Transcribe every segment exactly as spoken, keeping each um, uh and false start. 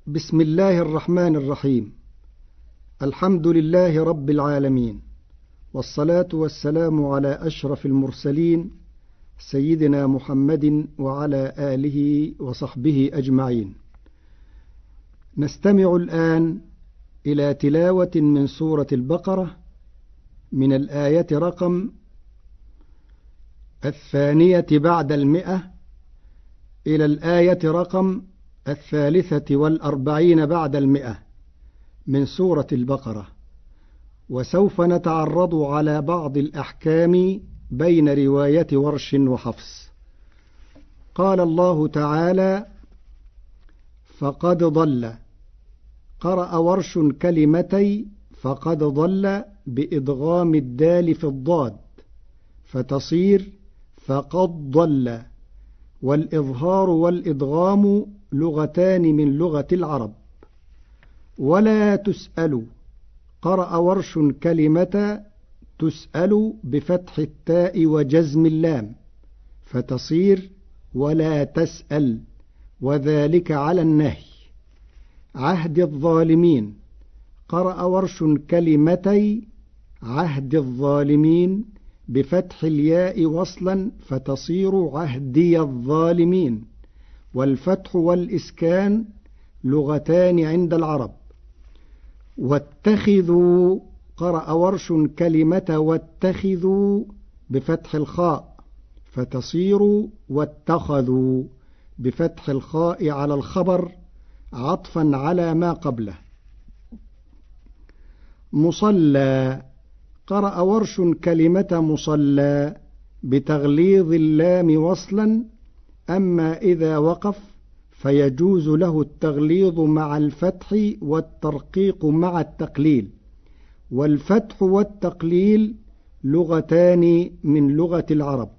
بسم الله الرحمن الرحيم. الحمد لله رب العالمين، والصلاة والسلام على أشرف المرسلين سيدنا محمد وعلى آله وصحبه أجمعين. نستمع الآن إلى تلاوة من سورة البقرة من الآية رقم الثانية بعد المئة إلى الآية رقم الثالثة والأربعين بعد المئة من سورة البقرة، وسوف نتعرض على بعض الأحكام بين رواية ورش وحفص. قال الله تعالى: فقد ضل. قرأ ورش كلمتي فقد ضل بإدغام الدال في الضاد فتصير فقد ضل، والإظهار والإدغام لغتان من لغة العرب. ولا تسأل. قرأ ورش كلمة تسأل بفتح التاء وجزم اللام فتصير ولا تسأل، وذلك على النهي. عهد الظالمين. قرأ ورش كلمتي عهد الظالمين بفتح الياء وصلا فتصير عهدي الظالمين، والفتح والإسكان لغتان عند العرب. واتخذوا. قرأ ورش كلمة واتخذوا بفتح الخاء فتصير واتخذوا بفتح الخاء على الخبر عطفا على ما قبله. مصلى. قرأ ورش كلمة مصلى بتغليظ اللام وصلا، أما إذا وقف فيجوز له التغليظ مع الفتح والترقيق مع التقليل، والفتح والتقليل لغتان من لغة العرب.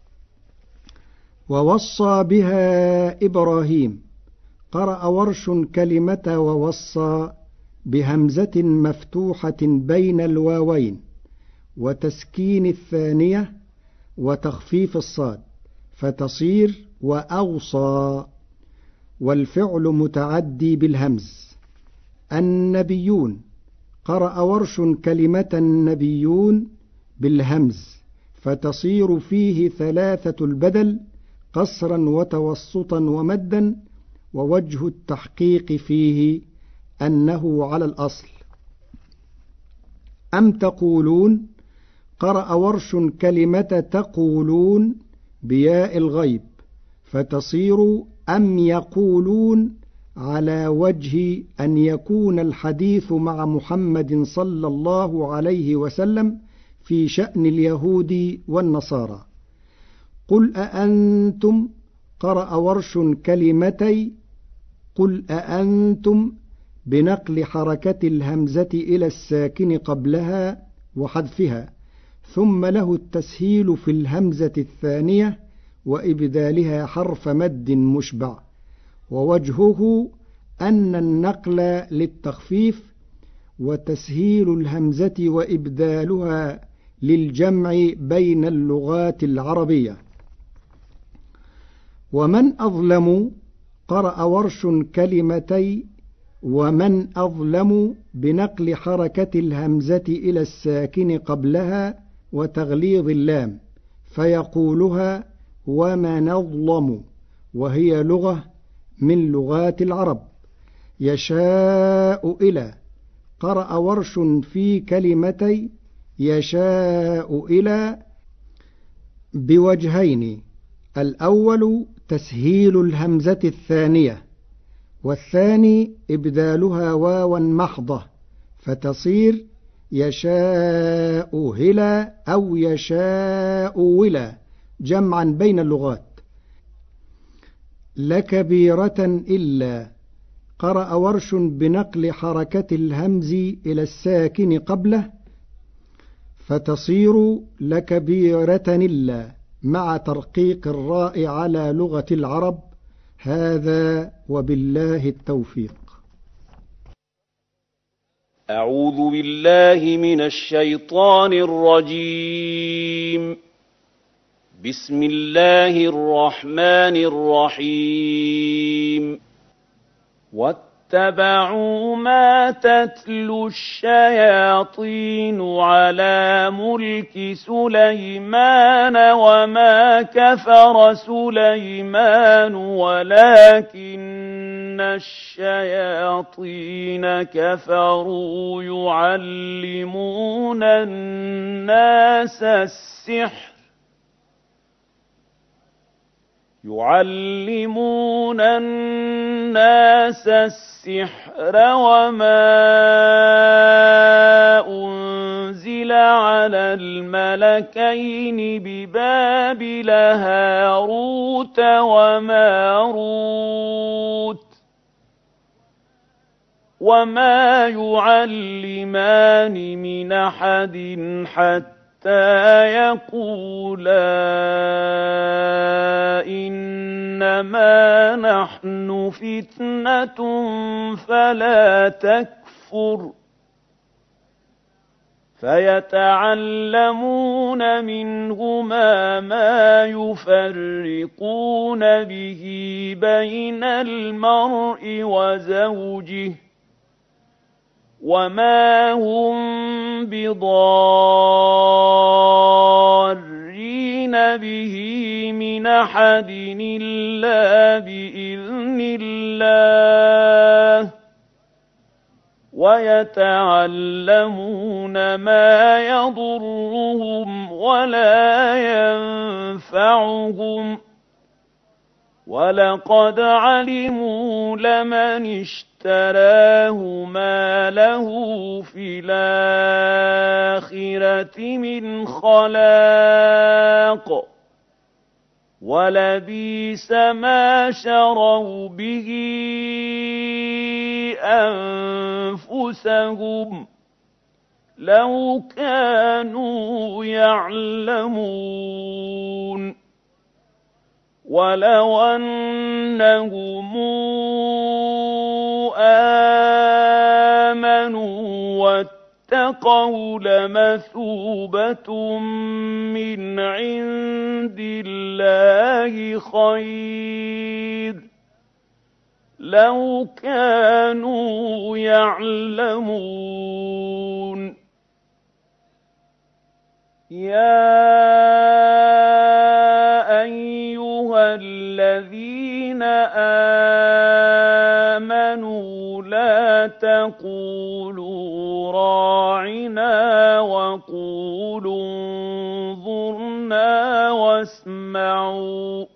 ووصى بها إبراهيم. قرأ ورش كلمة ووصى بهمزة مفتوحة بين الواوين وتسكين الثانية وتخفيف الصاد فتصير وأوصى، والفعل متعدي بالهمز. النبيون. قرأ ورش كلمة النبيون بالهمز فتصير فيه ثلاثة البدل قصرا وتوسطا ومدا، ووجه التحقيق فيه أنه على الأصل. أم تقولون. قرأ ورش كلمة تقولون بياء الغيب فتصير أم يقولون، على وجه أن يكون الحديث مع محمد صلى الله عليه وسلم في شأن اليهود والنصارى. قل أأنتم. قرأ ورش كلمتي قل أأنتم بنقل حركة الهمزة إلى الساكن قبلها وحذفها، ثم له التسهيل في الهمزة الثانية وإبدالها حرف مد مشبع، ووجهه أن النقل للتخفيف وتسهيل الهمزة وإبدالها للجمع بين اللغات العربية. ومن أظلم. قرأ ورش كلمتي ومن أظلم بنقل حركة الهمزة إلى الساكن قبلها وتغليظ اللام فيقولها ومن أظلم، وهي لغة من لغات العرب. يشاء إلى. قرأ ورش في كلمتي يشاء إلى بوجهين: الأول تسهيل الهمزة الثانية، والثاني إبدالها واوا محضة فتصير يشاء هلا أو يشاء ولا، جمعا بين اللغات. لكبيرة إلا. قرأ ورش بنقل حركة الهمز إلى الساكن قبله فتصير لكبيرة إلا مع ترقيق الراء على لغة العرب. هذا وبالله التوفيق. أعوذ بالله من الشيطان الرجيم. بسم الله الرحمن الرحيم. واتبعوا ما تتلو الشياطين على ملك سليمان وما كفر سليمان ولكن الشياطين كفروا يعلمون الناس السحر يعلمون الناس السحر وما أنزل على الملكين ببابل هاروت وماروت وما يعلمان من أحد حتى يقولا إنما نحن فتنة فلا تكفر فيتعلمون منهما ما يفرقون به بين المرء وزوجه وما هم بضارين به من أحد إلا بإذن الله ويتعلمون ما يضرهم ولا ينفعهم ولقد علموا لمن اشتراه ما له في الآخرة من خلاق ولبئس ما شروا به أنفسهم لو كانوا يعلمون ولو أنهم آمنوا واتقوا لمثوبة من عند الله خير لو كانوا يعلمون يا أيها الذين آمنوا لا تقولوا راعنا وقولوا انظرنا واسمعوا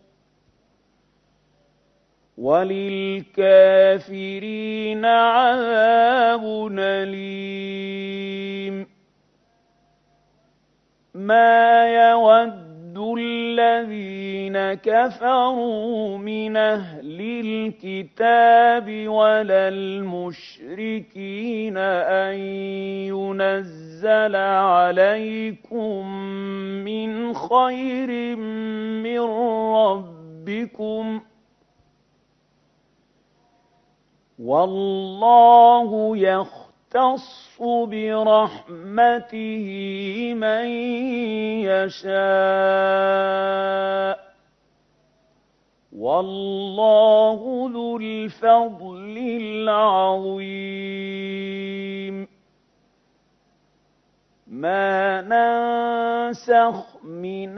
وللكافرين عذاب أليم ما يود الذين كفروا من أهل الكتاب ولا المشركين أن ينزل عليكم من خير من ربكم والله يختص برحمته من يشاء والله ذو الفضل العظيم ما ننسخ من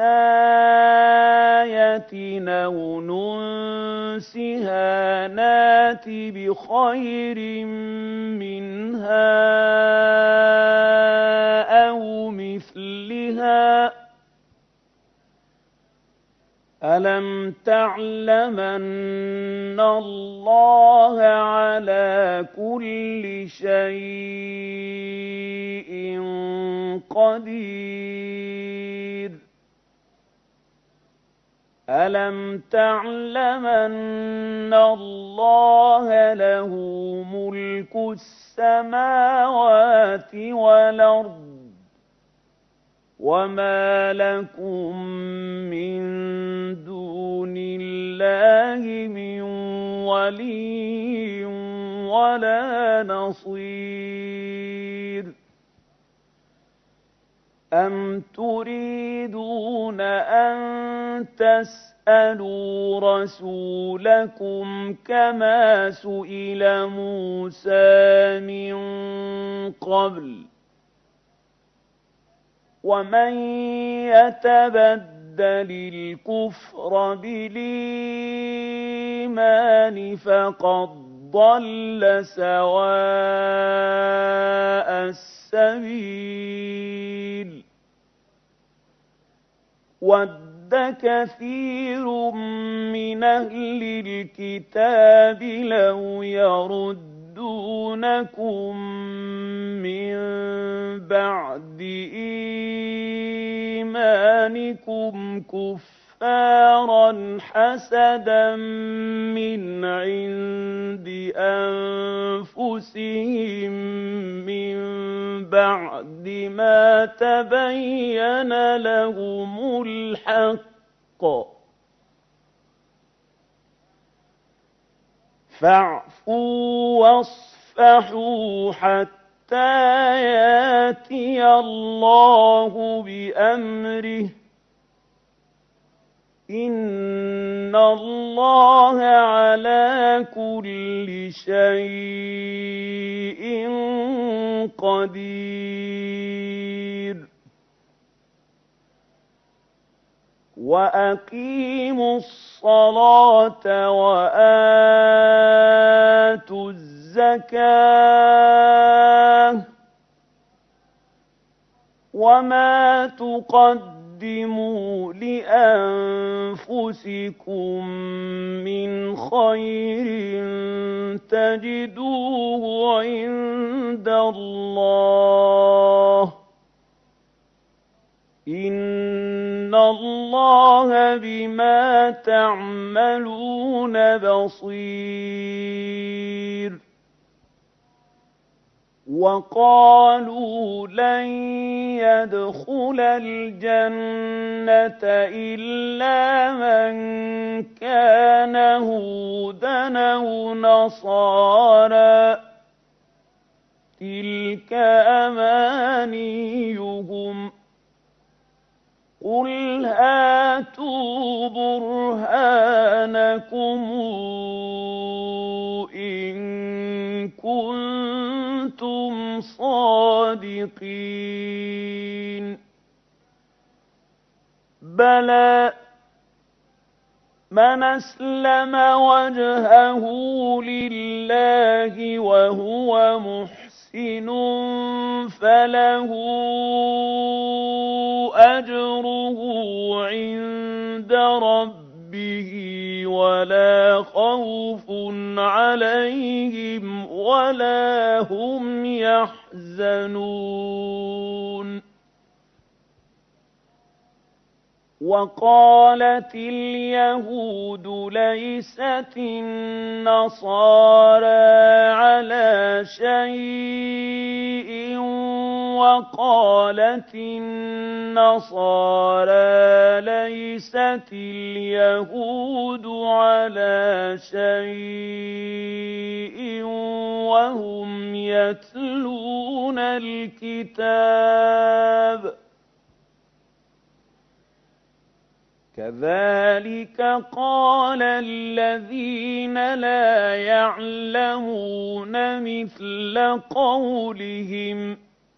آية أو ننسها نات بخير منها أو مثلها ألم تعلم أن الله على كل شيء قدير ألم تعلم أن الله له ملك السماوات والأرض وما لكم من دون الله من ولي ولا نصير أَمْ تُرِيدُونَ أَن تَسْأَلُوا رَسُولَكُمْ كَمَا سُئِلَ مُوسَىٰ مِن قَبْلُ ۗ وَمَن يَتَبَدَّلِ الْكُفْرَ بِالْإِيمَانِ فَقَدْ ضَلَّ سَوَاءَ السَّبِيلِ. وَدَّ كَثِيرٌ مِّنْ أَهْلِ الْكِتَابِ لَوْ يَرُدُّونَكُم مِّن بَعْدِ إِيمَانِكُمْ كُفَّارًا حَسَدًا مِّنْ عِندِ أَنفُسِهِم مِّن بَعْدِ مَا تَبَيَّنَ لَهُمُ الْحَقُّ ۖ فَاعْفُوا وَاصْفَحُوا حَتَّىٰ يَأْتِيَ اللَّهُ بِأَمْرِهِ ۗ إِنَّ اللَّهَ عَلَىٰ كُلِّ شَيْءٍ قَدِيرٌ. وَأَقِيمُوا الصَّلَاةَ وَآتُوا الزَّكَاةَ، وَمَا تُقَدِّمُوا لِأَنفُسِكُم مِّنْ خَيْرٍ تَجِدُوهُ عِندَ اللَّهِ، إِنَّ اللَّهَ بِمَا تَعْمَلُونَ بَصِيرٌ. وَقَالُوا لَن يَدْخُلَ الْجَنَّةَ إِلَّا مَن كَانَ هُودًا أَوْ نَصَارَىٰ ۗ تِلْكَ أَمَانِيُّهُمْ ۗ قُلْ هَاتُوا بُرْهَانَكُمْ إِن كُنتُمْ صَادِقِينَ. بَلَىٰ مَنْ أَسْلَمَ وَجْهَهُ لِلَّهِ وَهُوَ مُحْسِنٌ فَلَهُ أَجْرُهُ عِندَ رَبِّهِ وَلَا خَوْفٌ عَلَيْهِمْ وَلَا هُمْ يَحْزَنُونَ. وَقَالَتِ الْيَهُودُ لَيْسَتِ النَّصَارَىٰ عَلَىٰ شَيْءٍ وَقَالَتِ النَّصَارَىٰ لَيْسَتِ الْيَهُودُ عَلَىٰ شَيْءٍ وَهُمْ يَتْلُونَ الْكِتَابَ. كَذَٰلِكَ قَالَ الَّذِينَ لَا يَعْلَمُونَ مِثْلَ قَوْلِهِمْ ۚ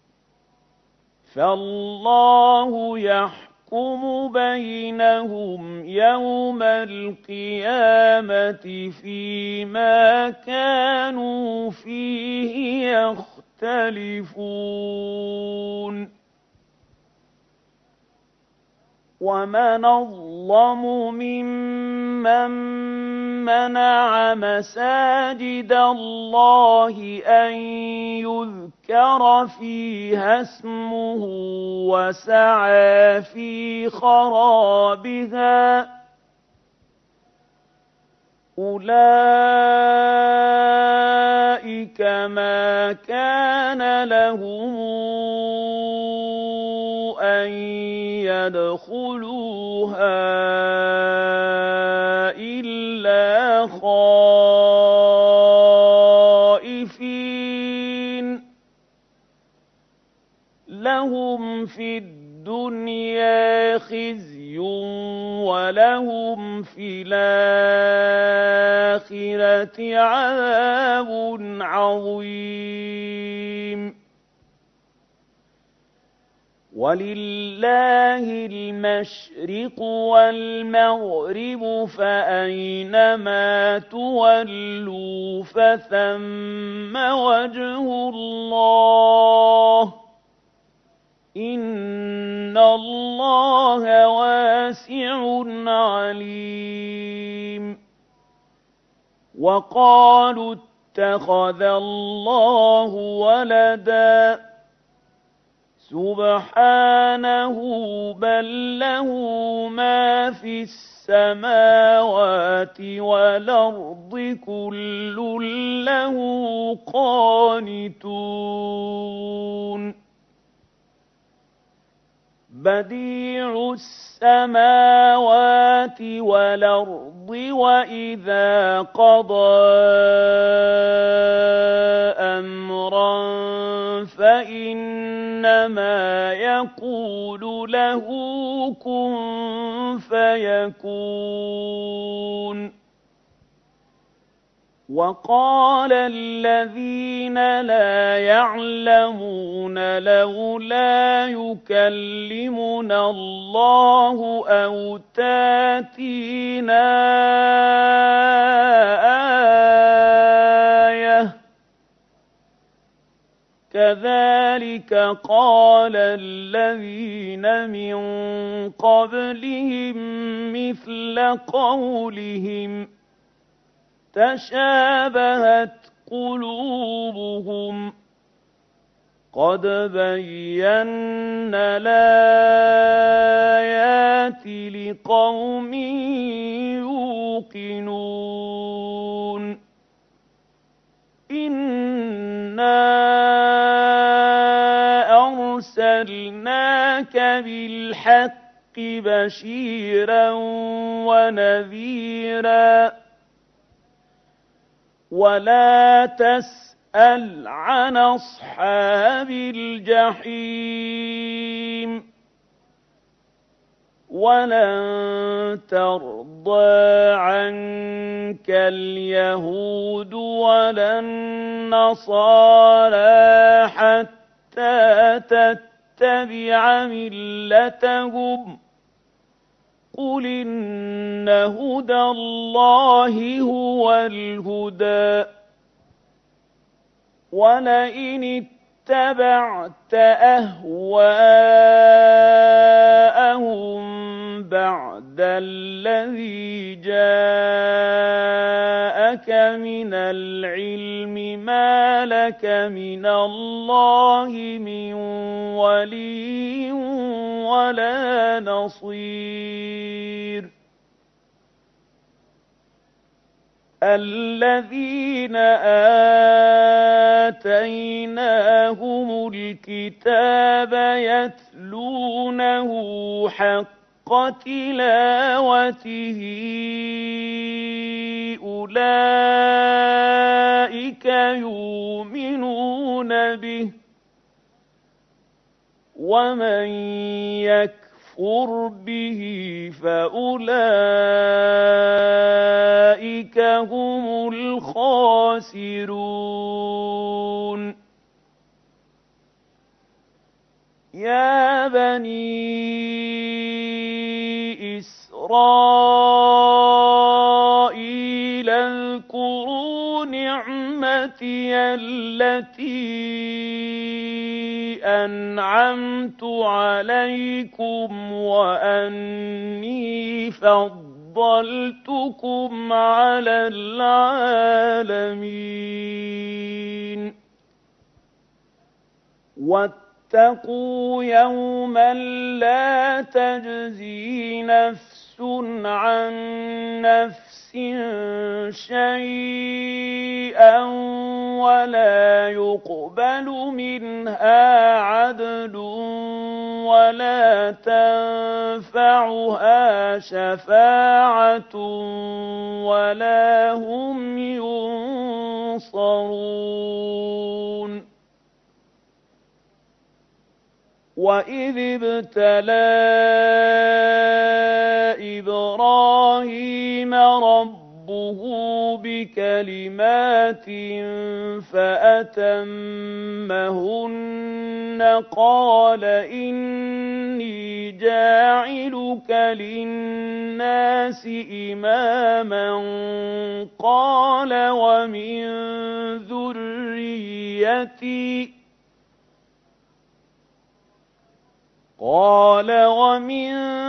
فَاللَّهُ يَحْكُمُ بَيْنَهُمْ يَوْمَ الْقِيَامَةِ فِيمَا كَانُوا فِيهِ يَخْتَلِفُونَ. وَمَنْ أَظْلَمُ مِمَّن مَّنَعَ مَسَاجِدَ اللَّهِ أَن يُذْكَرَ فِيهَا اسْمُهُ وَسَعَىٰ فِي خَرَابِهَا. أُولَٰئِكَ مَا كَانَ لَهُمْ أَن يَدْخُلُوهَا إِلَّا خَائِفِينَ، لَهُمْ فِي الدُّنْيَا الدُّنْيَا خِزْيٌ وَلَهُمْ فِي الْآخِرَةِ عَذَابٌ عَظِيمٌ وَلِلَّهِ الْمَشْرِقُ وَالْمَغْرِبُ فَأَيْنَمَا تُوَلُّوا فَثَمَّ وَجْهُ اللَّهِ ۚ إِنَّ اللَّهَ وَاسِعٌ عَلِيمٌ وَقَالُوا اتَّخَذَ اللَّهُ وَلَدًا سُبْحَانَهُ بَل لَّهُ مَا فِي السَّمَاوَاتِ وَالْأَرْضِ كُلٌّ لَّهُ قَانِتُونَ بَدِيعُ السَّمَاوَاتِ وَالْأَرْضِ وَإِذَا قَضَىٰ أَمْرًا فَإِنَّمَا يَقُولُ لَهُ كُن فَيَكُونُ وَقَالَ الَّذِينَ لَا يَعْلَمُونَ لَوْلَا يُكَلِّمُنَا اللَّهُ أَوْ تَأْتِينَا آيَةٌ ۗ كَذَٰلِكَ قَالَ الَّذِينَ مِن قَبْلِهِم مِّثْلَ قَوْلِهِمْ ۘ تَشَابَهَتْ قُلُوبُهُمْ ۗ قَدْ بَيَّنَّا الْآيَاتِ لِقَوْمٍ يُوقِنُونَ إِنَّا أَرْسَلْنَاكَ بِالْحَقِّ بَشِيرًا وَنَذِيرًا وَلَا تَسْأَلْ عَنْ أَصْحَابِ الْجَحِيمِ وَلَن تَرْضَىٰ عَنكَ الْيَهُودُ وَلَا النَّصَارَىٰ حَتَّىٰ تَتَّبِعَ مِلَّتَهُمْ ۗ قُلْ إِنَّ هُدَى اللَّهِ هُوَ الْهُدَىٰ ۗ وَلَئِنِ اتَّبَعْتَ أَهْوَاءَهُم بَعْدَ الَّذِي جَاءَكَ مِنَ الْعِلْمِ مَا لَكَ مِنَ اللَّهِ مِن وَلِيٍّ وَلَا نَصِيرٍ الَّذِينَ آتَيْنَاهُمُ الْكِتَابَ يَتْلُونَهُ حَقَّ تِلَاوَتِهِ أُولَٰئِكَ يُؤْمِنُونَ بِهِ ۗ وَمَن يَكْفُرْ بِهِ فَأُولَٰئِكَ هُمُ الْخَاسِرُونَ يَا بَنِي إِسْرَائِيلَ اذْكُرُوا نِعْمَتِيَ الَّتِي أَنْعَمْتُ عَلَيْكُمْ وَأَنِّي فَضَّلْتُكُمْ عَلَى الْعَالَمِينَ وَاتَّقُوا يَوْمًا لَّا تَجْزِي نَفْسٌ عَن نَّفْسٍ شَيْئًا وَلَا يُقْبَلُ مِنْهَا عَدْلٌ وَلَا تَنفَعُهَا شَفَاعَةٌ وَلَا هُمْ يُنصَرُونَ وَإِذِ ابْتَلَىٰ إِبْرَاهِيمَ رَبُّهُ بِكَلِمَاتٍ فَأَتَمَّهُنَّ قَالَ إِنِّي جَاعِلُكَ لِلنَّاسِ إِمَامًا قَالَ وَمِن ذُرِّيَّتِي قال ومن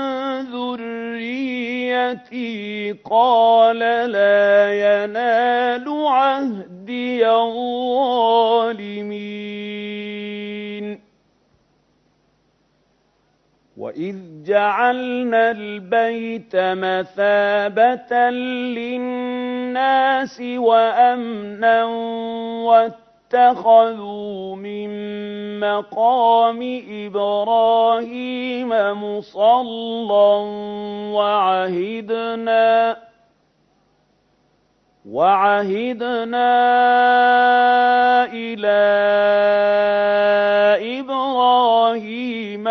ذريتي قال لا ينال عهدي الظالمين وإذ جعلنا البيت مثابة للناس وأمنا واتخذوا من مقام إبراهيم مصلى وعهدنا وعهدنا إلى إبراهيم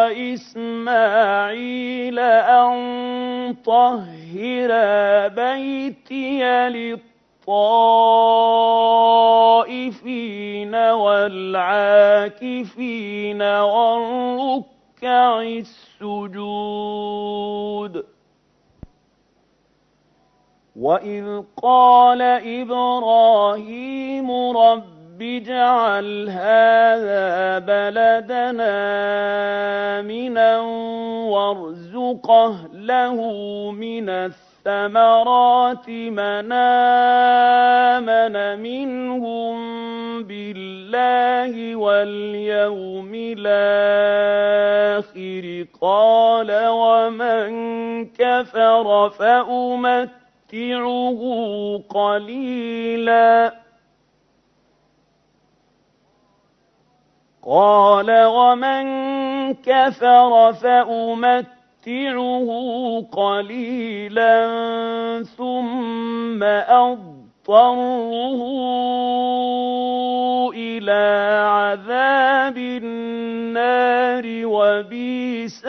وإسماعيل أن طهر بيتي للطائفين والعاكفين والركع السجود وإذ قال إبراهيم رب اجعل هذا بلدنا آمنا وارزق أهله من الثمرات من آمن منهم بالله واليوم الآخر قال ومن كفر فأمت قليلا قال ومن كفر فأمتعه قليلا ثم أضطره إلى عذاب النار وبئس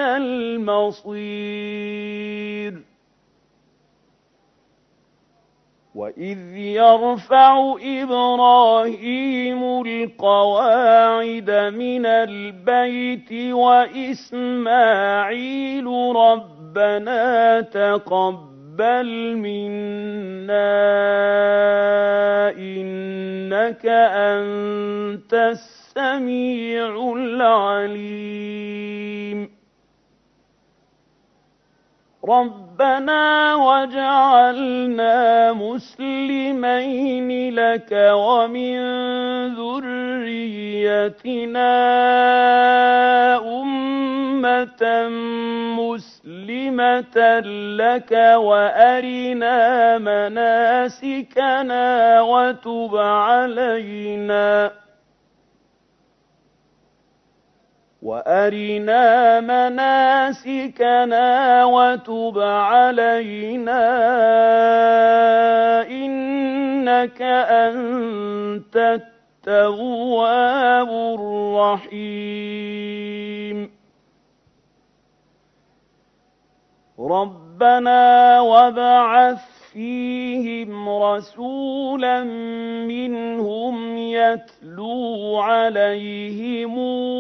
المصير وإذ يرفع إبراهيم القواعد من البيت وإسماعيل ربنا تقبل منا إنك أنت السميع العليم ربنا واجعلنا مسلمين لك ومن ذريتنا أمة مسلمة لك وأرنا مناسكنا وتب علينا وأرنا مناسكنا وتب علينا إنك أنت التواب الرحيم ربنا وابعث فيهم رسولا منهم يتلو عليهم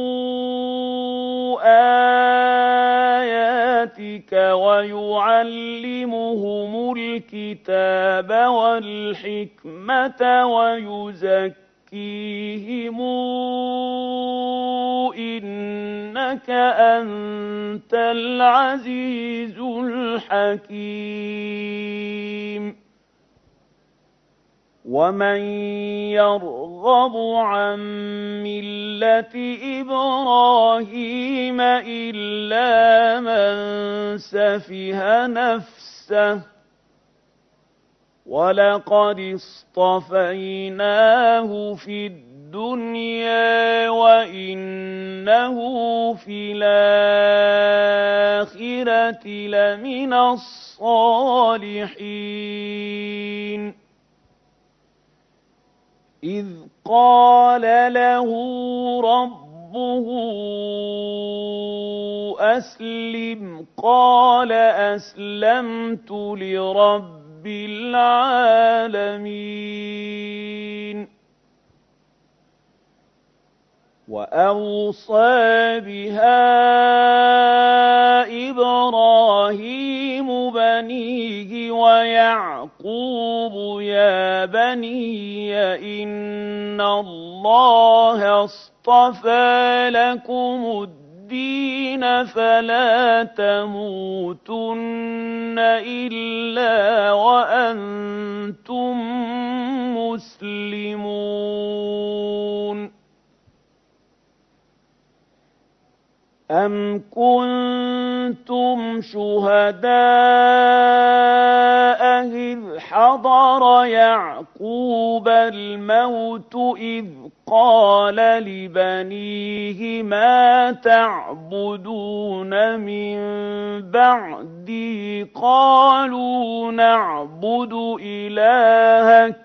آياتك ويعلمهم الكتاب والحكمة ويزكيهم إنك أنت العزيز الحكيم ومن يرغب عن ملة إبراهيم إلا من سفه نفسه ولقد اصطفيناه في الدنيا وإنه في الآخرة لمن الصالحين إذ قال له ربه ربه أسلم قال أسلمت لرب العالمين وأوصى بها إبراهيم بنيه ويعقوب يا بني إن الله اصطفى لكم الدين فلا تموتن إلا وأنتم مسلمون أم كنتم شهداء إذ حضر يعقوب الموت إذ قال لبنيه ما تعبدون من بعدي قالوا نعبد إلهك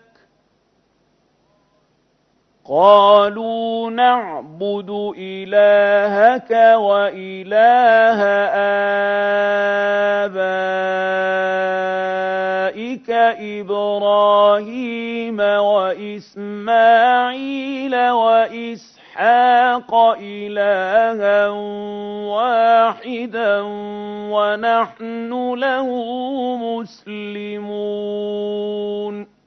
قالوا نعبد إلهك وإله آبائك إبراهيم وإسماعيل وإسحاق إلها واحدا ونحن له مسلمون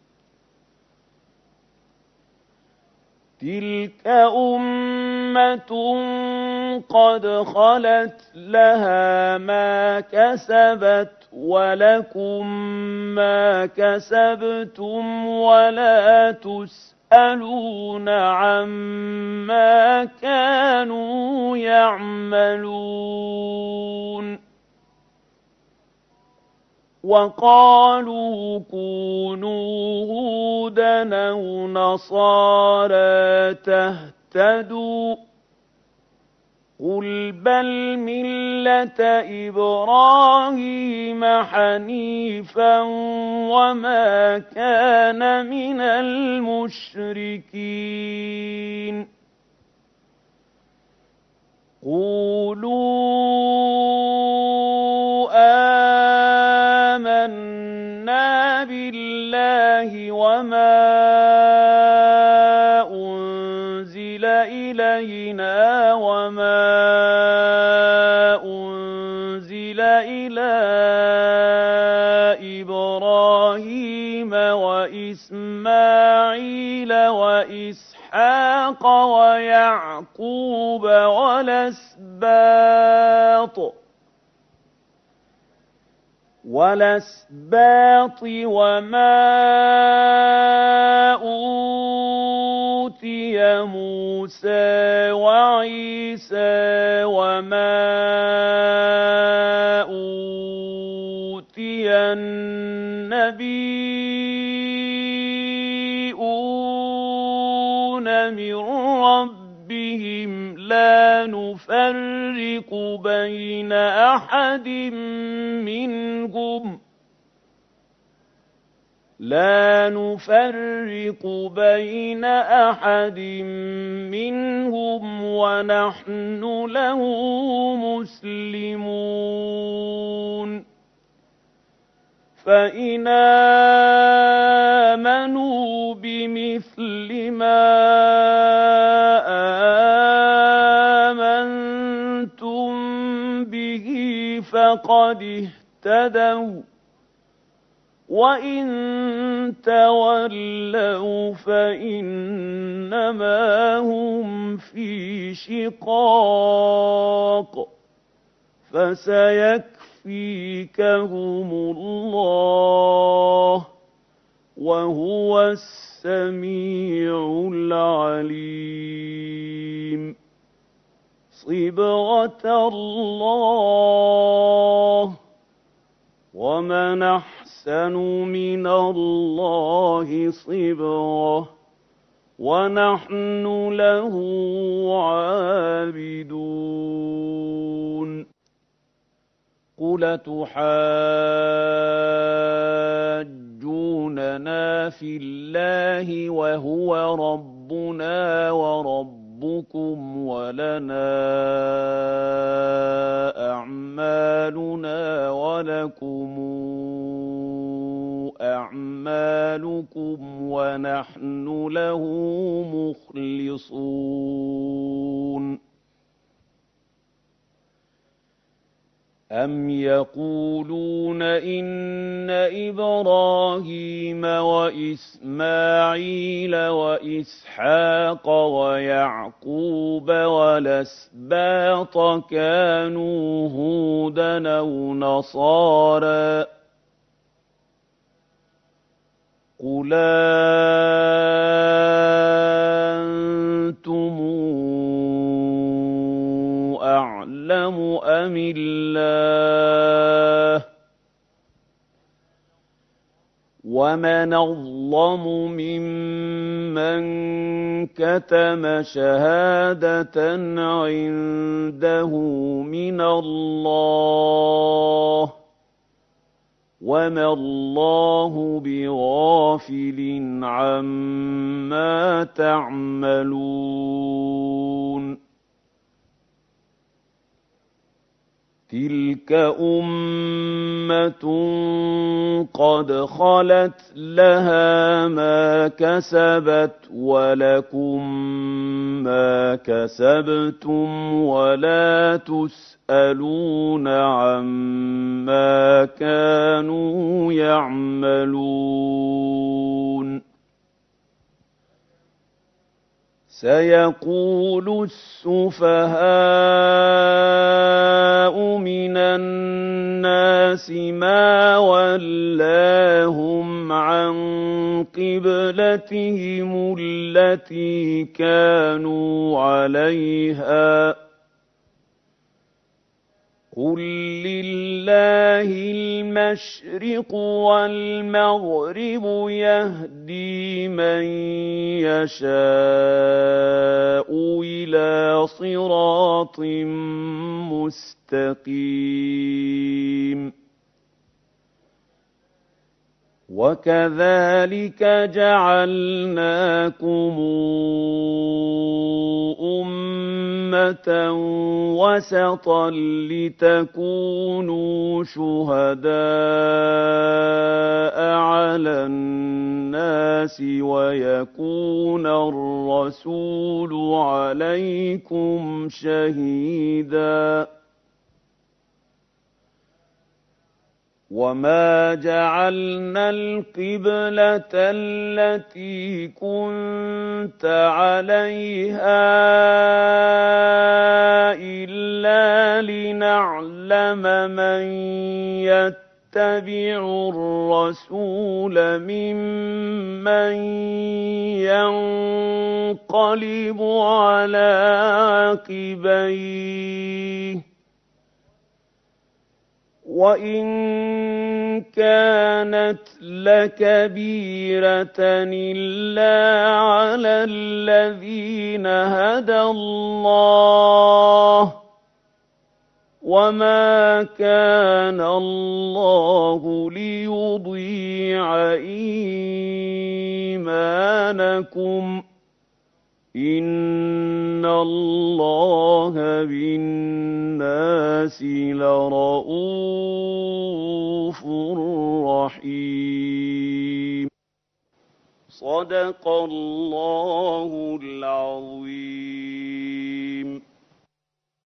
تلك أمة قد خلت لها ما كسبت ولكم ما كسبتم ولا تسألون عما كانوا يعملون وقالوا كونوا هودا أو نصارى تهتدوا قل بل ملة إبراهيم حنيفا وما كان من المشركين قولوا آمنا بالله وما أنزل إلينا وما أنزل إلى إبراهيم وإسماعيل وإسحاق ويعقوب والأسباط والأسباط وما أوتي موسى وعيسى وما أوتي النبيون من ربهم لا نفرق بين أحد منهم لا نفرق بين أحد منهم ونحن له مسلمون فإن آمنوا بمثل ما آمنتم به فقد اهتدوا وإن تولوا فإنما هم في شقاق فسيكفيكهم الله وهو السميع العليم صبغة الله ومن أحسن من الله صبغة ونحن له عابدون قل تحاجوننا في الله وهو ربنا ورب ربكم ولنا أعمالنا ولكم أعمالكم ونحن له مخلصون أم يقولون إن إبراهيم وإسماعيل وإسحاق ويعقوب والأسباط كانوا هودا أو نصارى قل أنتم أعلم أم الله ومن أظلم ممن كتم شهادة عنده من الله وما الله بغافل عما تعملون تلك أمة قد خلت لها ما كسبت ولكم ما كسبتم ولا تسألون عما كانوا يعملون سيقول السفهاء من الناس ما ولاهم عن قبلتهم التي كانوا عليها قل لله المشرق والمغرب يهدي من يشاء إلى صراط مستقيم وكذلك جعلناكم أمة وسطا لتكونوا شهداء على الناس ويكون الرسول عليكم شهيداً وما جعلنا القبلة التي كنت عليها إلا لنعلم من يتبع الرسول ممن ينقلب على عقبيه وإن كانت لكبيرة إلا على الذين هدى الله وما كان الله ليضيع إيمانكم إن الله بالناس لرءوف رحيم صدق الله العظيم.